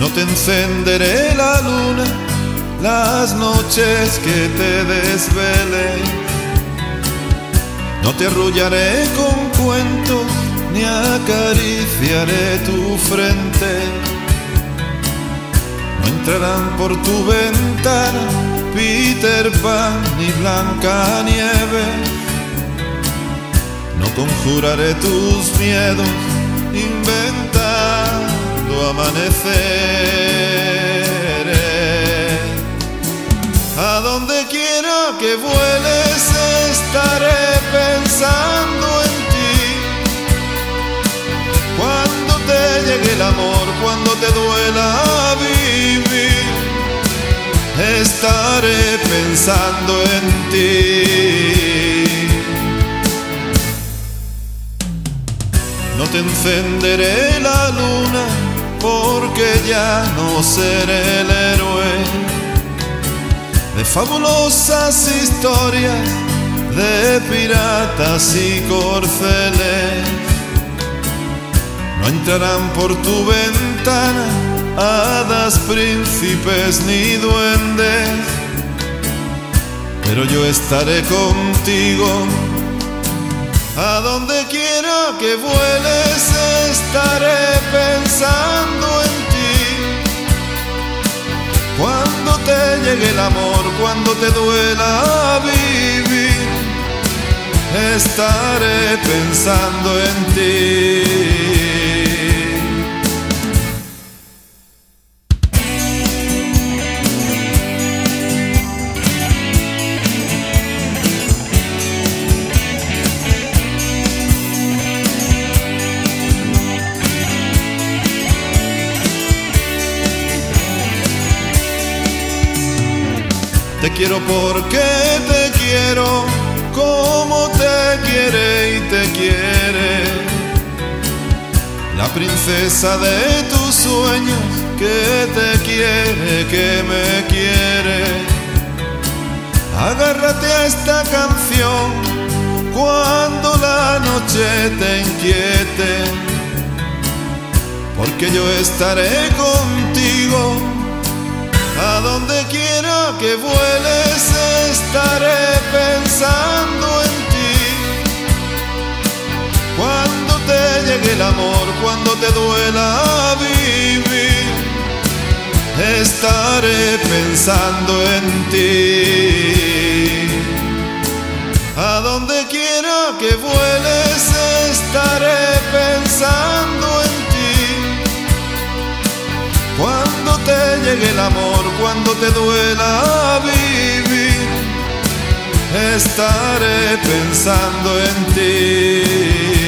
No te encenderé la luna las noches que te desvele. No te arrullaré con cuentos ni acariciaré tu frente. No entrarán por tu ventana Peter Pan ni Blancanieves. No conjuraré tus miedos inventando amaneceres. A donde quiera que vueles estaré pensando en ti. Cuando te llegue el amor, cuando te duela vivir, estaré pensando en ti. No te encenderé la luna porque ya no seré el héroe de fabulosas historias de piratas y corceles. No entrarán por tu ventana hadas, príncipes ni duendes, pero yo estaré contigo. A donde quiera que vueles estaré pensando en ti. Cuando te llegue el amor, cuando te duela vivir, estaré pensando en ti. Te quiero porque te quiero, como te quiere y te quiere la princesa de tus sueños, que te quiere, que me quiere. Agárrate a esta canción cuando la noche te inquiete, porque yo estaré contigo. A donde quiera que vueles estaré pensando en ti. Cuando te llegue el amor, cuando te duela vivir, estaré pensando en ti. A donde quiera que vueles estaré pensando en ti. Cuando te llegue el amor, cuando te duela vivir, estaré pensando en ti.